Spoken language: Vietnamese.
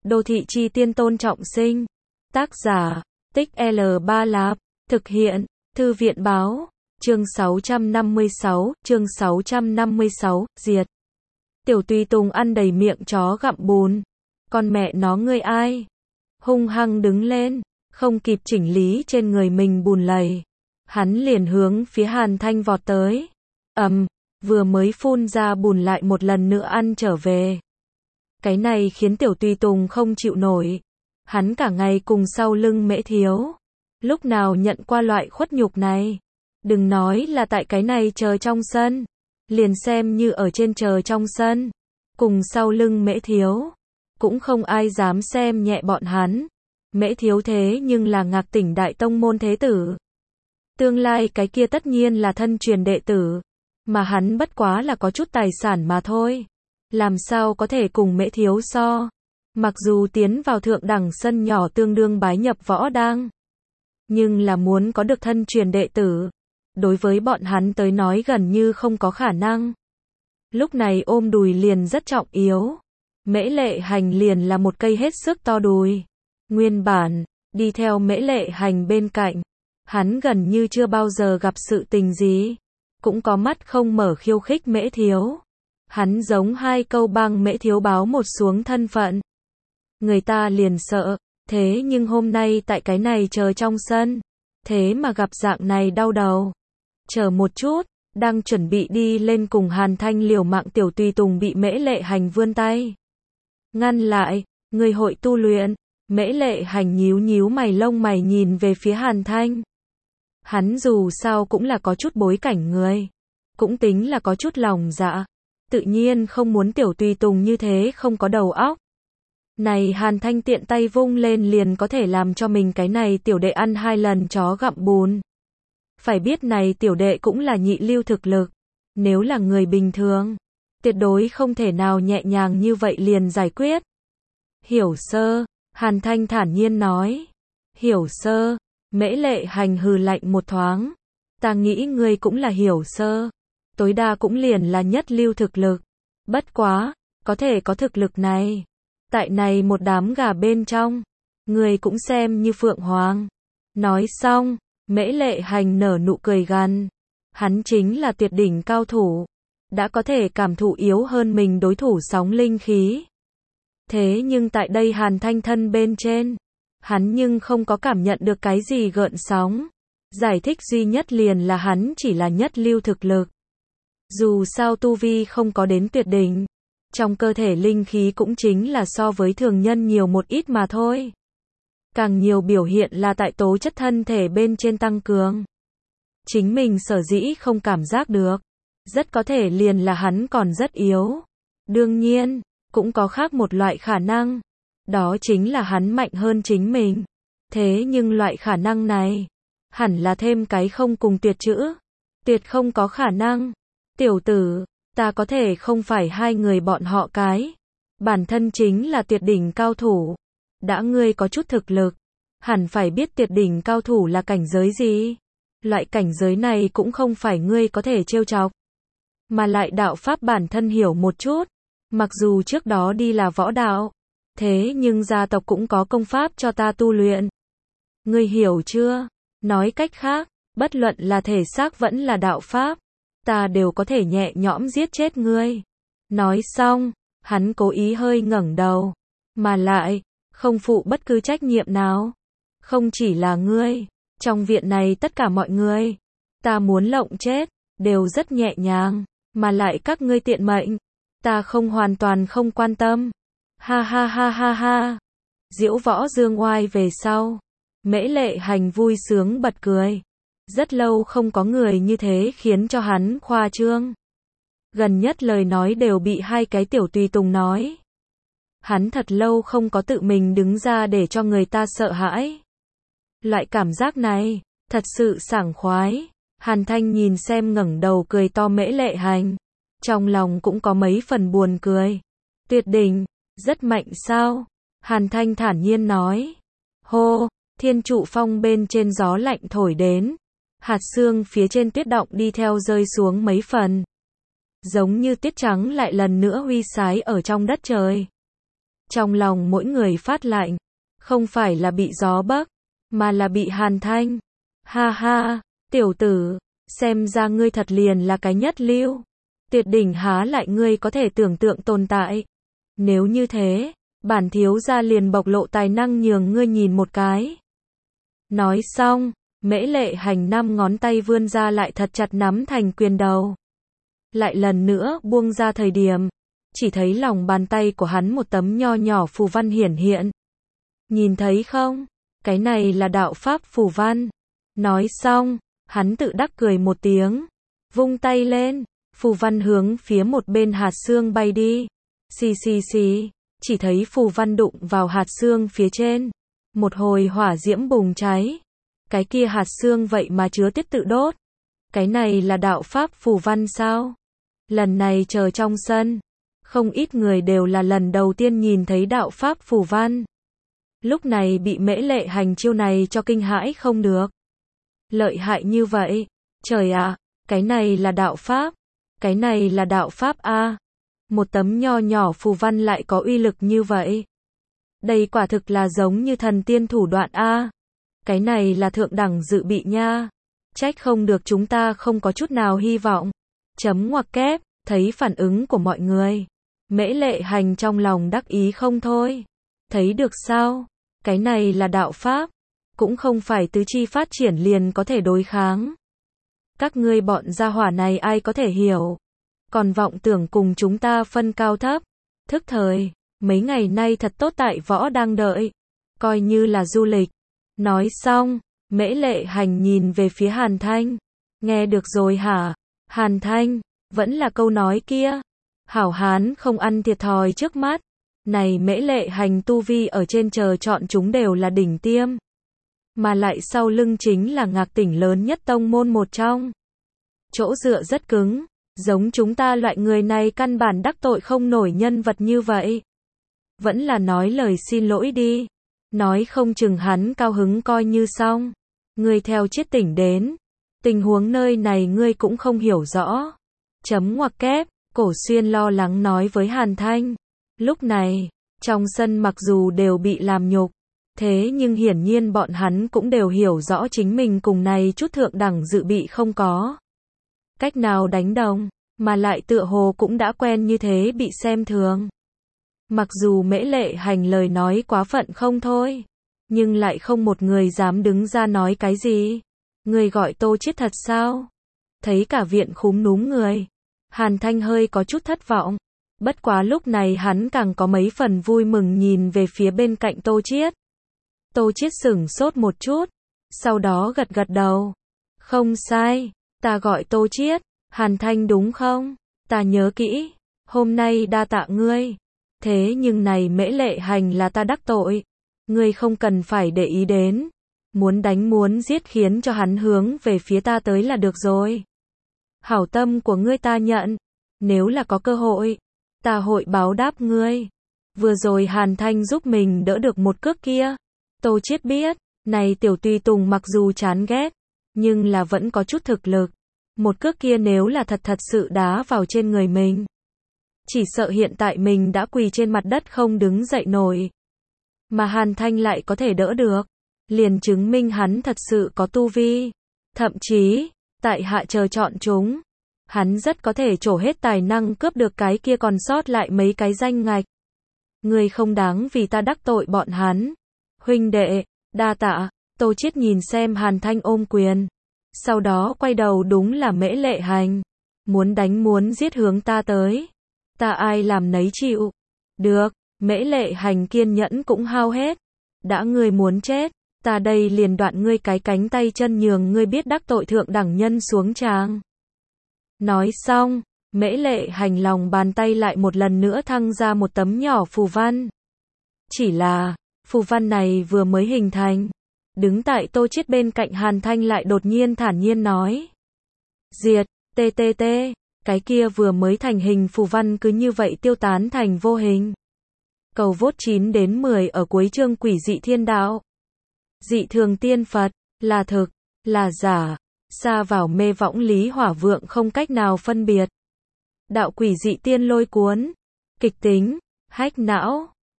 Đô thị chi tiên Tôn Trọng Sinh. Tác giả, Tích L3 Lạp. Thực hiện, Thư viện báo. Chương 656, diệt. Tiểu Tùy Tùng ăn đầy miệng chó gặm bùn. Con mẹ nó ngươi ai? Hung hăng đứng lên, không kịp chỉnh lý trên người mình bùn lầy. Hắn liền hướng phía Hàn Thanh vọt tới. Vừa mới phun ra bùn lại một lần nữa ăn trở về. Cái này khiến Tiểu Tùy Tùng không chịu nổi. Hắn cả ngày cùng sau lưng Mễ Thiếu. Lúc nào nhận qua loại khuất nhục này. Đừng nói là tại cái này chờ trong sân. Liền xem như ở trên chờ trong sân. Cùng sau lưng Mễ Thiếu. Cũng không ai dám xem nhẹ bọn hắn. Mễ Thiếu thế nhưng là Ngạc Tỉnh Đại Tông môn thế tử. Tương lai cái kia tất nhiên là thân truyền đệ tử. Mà hắn bất quá là có chút tài sản mà thôi. Làm sao có thể cùng Mễ Thiếu so. Mặc dù tiến vào thượng đẳng sân nhỏ tương đương bái nhập võ đang. Nhưng là muốn có được thân truyền đệ tử. Đối với bọn hắn tới nói gần như không có khả năng. Lúc này ôm đùi liền rất trọng yếu. Mễ Lệ Hành liền là một cây hết sức to đùi. Nguyên bản, đi theo Mễ Lệ Hành bên cạnh. Hắn gần như chưa bao giờ gặp sự tình gì. Cũng có mắt không mở khiêu khích Mễ Thiếu. Hắn giống hai câu băng Mễ Thiếu báo một xuống thân phận. Người ta liền sợ, thế nhưng hôm nay tại cái này chờ trong sân. Thế mà gặp dạng này đau đầu. Chờ một chút, đang chuẩn bị đi lên cùng Hàn Thanh liều mạng Tiểu Tùy Tùng bị Mễ Lệ Hành vươn tay. Ngăn lại, người hội tu luyện. Mễ Lệ Hành nhíu nhíu mày lông mày nhìn về phía Hàn Thanh. Hắn dù sao cũng là có chút bối cảnh người. Cũng tính là có chút lòng dạ. Tự nhiên không muốn Tiểu Tùy Tùng như thế không có đầu óc. Này Hàn Thanh tiện tay vung lên liền có thể làm cho mình cái này tiểu đệ ăn 2 lần chó gặm bùn. Phải biết này tiểu đệ cũng là nhị lưu thực lực. Nếu là người bình thường, tuyệt đối không thể nào nhẹ nhàng như vậy liền giải quyết. Hiểu sơ, Hàn Thanh thản nhiên nói. Hiểu sơ, Mễ Lệ Hành hừ lạnh một thoáng. Ta nghĩ ngươi cũng là hiểu sơ. Tối đa cũng liền là nhất lưu thực lực. Bất quá, có thể có thực lực này. Tại này một đám gà bên trong, người cũng xem như phượng hoàng. Nói xong, Mễ Lệ Hành nở nụ cười gằn. Hắn chính là tuyệt đỉnh cao thủ. Đã có thể cảm thụ yếu hơn mình đối thủ sóng linh khí. Thế nhưng tại đây Hàn Thanh thân bên trên, hắn nhưng không có cảm nhận được cái gì gợn sóng. Giải thích duy nhất liền là hắn chỉ là nhất lưu thực lực. Dù sao tu vi không có đến tuyệt đỉnh. Trong cơ thể linh khí cũng chính là so với thường nhân nhiều một ít mà thôi. Càng nhiều biểu hiện là tại tố chất thân thể bên trên tăng cường. Chính mình sở dĩ không cảm giác được. Rất có thể liền là hắn còn rất yếu. Đương nhiên, cũng có khác một loại khả năng. Đó chính là hắn mạnh hơn chính mình. Thế nhưng loại khả năng này, hẳn là thêm cái không cùng tuyệt chữ. Tuyệt không có khả năng. Tiểu tử, ta có thể không phải hai người bọn họ cái. Bản thân chính là tuyệt đỉnh cao thủ. Đã ngươi có chút thực lực, hẳn phải biết tuyệt đỉnh cao thủ là cảnh giới gì. Loại cảnh giới này cũng không phải ngươi có thể trêu chọc. Mà lại đạo pháp bản thân hiểu một chút. Mặc dù trước đó đi là võ đạo. Thế nhưng gia tộc cũng có công pháp cho ta tu luyện. Ngươi hiểu chưa? Nói cách khác, bất luận là thể xác vẫn là đạo pháp. Ta đều có thể nhẹ nhõm giết chết ngươi. Nói xong, hắn cố ý hơi ngẩng đầu. Mà lại, không phụ bất cứ trách nhiệm nào. Không chỉ là ngươi, trong viện này tất cả mọi người. Ta muốn lộng chết, đều rất nhẹ nhàng. Mà lại các ngươi tiện mệnh. Ta không hoàn toàn không quan tâm. Ha ha ha ha ha. Diễu võ dương oai về sau. Mễ Lệ Hành vui sướng bật cười. Rất lâu không có người như thế khiến cho hắn khoa trương. Gần nhất lời nói đều bị hai cái Tiểu Tùy Tùng nói. Hắn thật lâu không có tự mình đứng ra để cho người ta sợ hãi. Loại cảm giác này, thật sự sảng khoái. Hàn Thanh nhìn xem ngẩng đầu cười to Mễ Lệ Hành. Trong lòng cũng có mấy phần buồn cười. Tuyệt đỉnh, rất mạnh sao? Hàn Thanh thản nhiên nói. Hô, thiên trụ phong bên trên gió lạnh thổi đến. Hạt sương phía trên tuyết động đi theo rơi xuống mấy phần. Giống như tuyết trắng lại lần nữa huy sái ở trong đất trời. Trong lòng mỗi người phát lạnh, không phải là bị gió bấc, mà là bị Hàn Thanh. Ha ha, tiểu tử, xem ra ngươi thật liền là cái nhất lưu. Tuyệt đỉnh há lại ngươi có thể tưởng tượng tồn tại. Nếu như thế, bản thiếu gia liền bộc lộ tài năng nhường ngươi nhìn một cái. Nói xong, Mễ Lệ Hành 5 ngón tay vươn ra lại thật chặt nắm thành quyền đầu. Lại lần nữa buông ra thời điểm, chỉ thấy lòng bàn tay của hắn một tấm nho nhỏ phù văn hiển hiện. Nhìn thấy không? Cái này là đạo pháp phù văn. Nói xong, hắn tự đắc cười một tiếng, vung tay lên, phù văn hướng phía một bên hạt xương bay đi. Xì xì xì, chỉ thấy phù văn đụng vào hạt xương phía trên, một hồi hỏa diễm bùng cháy. Cái kia hạt xương vậy mà chứa tiết tự đốt. Cái này là đạo pháp phù văn sao? Lần này chờ trong sân, không ít người đều là lần đầu tiên nhìn thấy đạo pháp phù văn. Lúc này bị Mễ Lệ Hành chiêu này cho kinh hãi không được. Lợi hại như vậy, trời ạ, cái này là đạo pháp, cái này là đạo pháp a. Một tấm nho nhỏ phù văn lại có uy lực như vậy. Đây quả thực là giống như thần tiên thủ đoạn a. Cái này là thượng đẳng dự bị nha. Trách không được chúng ta không có chút nào hy vọng. Chấm ngoặc kép, thấy phản ứng của mọi người. Mễ Lệ Hành trong lòng đắc ý không thôi. Thấy được sao? Cái này là đạo pháp. Cũng không phải tứ chi phát triển liền có thể đối kháng. Các ngươi bọn gia hỏa này ai có thể hiểu. Còn vọng tưởng cùng chúng ta phân cao thấp. Thức thời, mấy ngày nay thật tốt tại võ đang đợi. Coi như là du lịch. Nói xong, Mễ Lệ Hành nhìn về phía Hàn Thanh. Nghe được rồi hả? Hàn Thanh, vẫn là câu nói kia. Hảo hán không ăn thiệt thòi trước mắt. Này Mễ Lệ Hành tu vi ở trên chờ chọn chúng đều là đỉnh tiêm. Mà lại sau lưng chính là Ngạc Tỉnh lớn nhất tông môn một trong. Chỗ dựa rất cứng. Giống chúng ta loại người này căn bản đắc tội không nổi nhân vật như vậy. Vẫn là nói lời xin lỗi đi. Nói không chừng hắn cao hứng coi như xong. Ngươi theo Chiết Tỉnh đến. Tình huống nơi này ngươi cũng không hiểu rõ. Chấm ngoặc kép, Cổ Xuyên lo lắng nói với Hàn Thanh. Lúc này, trong sân mặc dù đều bị làm nhục. Thế nhưng hiển nhiên bọn hắn cũng đều hiểu rõ chính mình cùng này chút thượng đẳng dự bị không có cách nào đánh đồng, mà lại tựa hồ cũng đã quen như thế bị xem thường. Mặc dù Mễ Lệ Hành lời nói quá phận không thôi, nhưng lại không một người dám đứng ra nói cái gì. Người gọi Tô Chiết thật sao? Thấy cả viện khúm núm người. Hàn Thanh hơi có chút thất vọng. Bất quá lúc này hắn càng có mấy phần vui mừng nhìn về phía bên cạnh Tô Chiết. Tô Chiết sửng sốt một chút, sau đó gật gật đầu. Không sai, ta gọi Tô Chiết. Hàn Thanh đúng không? Ta nhớ kỹ, hôm nay đa tạ ngươi. Thế nhưng này Mễ Lệ Hành là ta đắc tội. Ngươi không cần phải để ý đến. Muốn đánh muốn giết khiến cho hắn hướng về phía ta tới là được rồi. Hảo tâm của ngươi ta nhận. Nếu là có cơ hội, ta hội báo đáp ngươi. Vừa rồi Hàn Thanh giúp mình đỡ được một cước kia. Tô Chiết biết, này tiểu tùy tùng mặc dù chán ghét, nhưng là vẫn có chút thực lực. Một cước kia nếu là thật sự đá vào trên người mình, chỉ sợ hiện tại mình đã quỳ trên mặt đất không đứng dậy nổi. Mà Hàn Thanh lại có thể đỡ được, liền chứng minh hắn thật sự có tu vi. Thậm chí, tại hạ chờ chọn chúng, hắn rất có thể trổ hết tài năng cướp được cái kia còn sót lại mấy cái danh ngạch. Ngươi không đáng vì ta đắc tội bọn hắn. Huynh đệ, đa tạ. Tô Chiết nhìn xem Hàn Thanh ôm quyền. Sau đó quay đầu đúng là Mễ Lệ Hành. Muốn đánh muốn giết hướng ta tới. Ta ai làm nấy chịu. Được, Mễ Lệ Hành kiên nhẫn cũng hao hết. Đã ngươi muốn chết, ta đây liền đoạn ngươi cái cánh tay chân nhường ngươi biết đắc tội thượng đẳng nhân xuống tràng. Nói xong, Mễ Lệ Hành lòng bàn tay lại một lần nữa thăng ra một tấm nhỏ phù văn. Chỉ là, phù văn này vừa mới hình thành. Đứng tại Tô Chiết bên cạnh Hàn Thanh lại đột nhiên thản nhiên nói. Diệt, TTT, cái kia vừa mới thành hình phù văn cứ như vậy tiêu tán thành vô hình. Cầu vote 9 đến 10 ở cuối chương Quỷ Dị Thiên Đạo. Dị thường tiên Phật, là thực, là giả, xa vào mê võng lý hỏa vượng không cách nào phân biệt. Đạo quỷ dị tiên lôi cuốn, kịch tính, hách não.